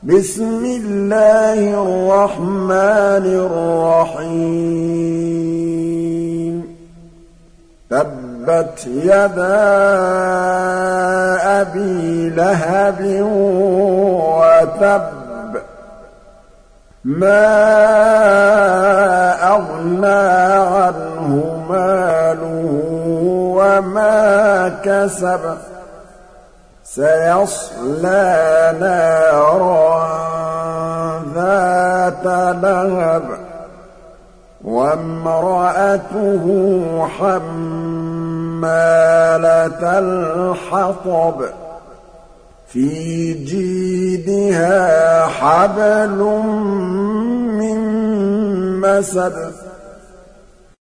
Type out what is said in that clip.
بسم الله الرحمن الرحيم تبت يدا أبي لهب وتب ما أغنى عنه ماله وما كسب سيصلى نارا ذات لهب وامرأته حمالة الحطب في جيدها حبل من مسد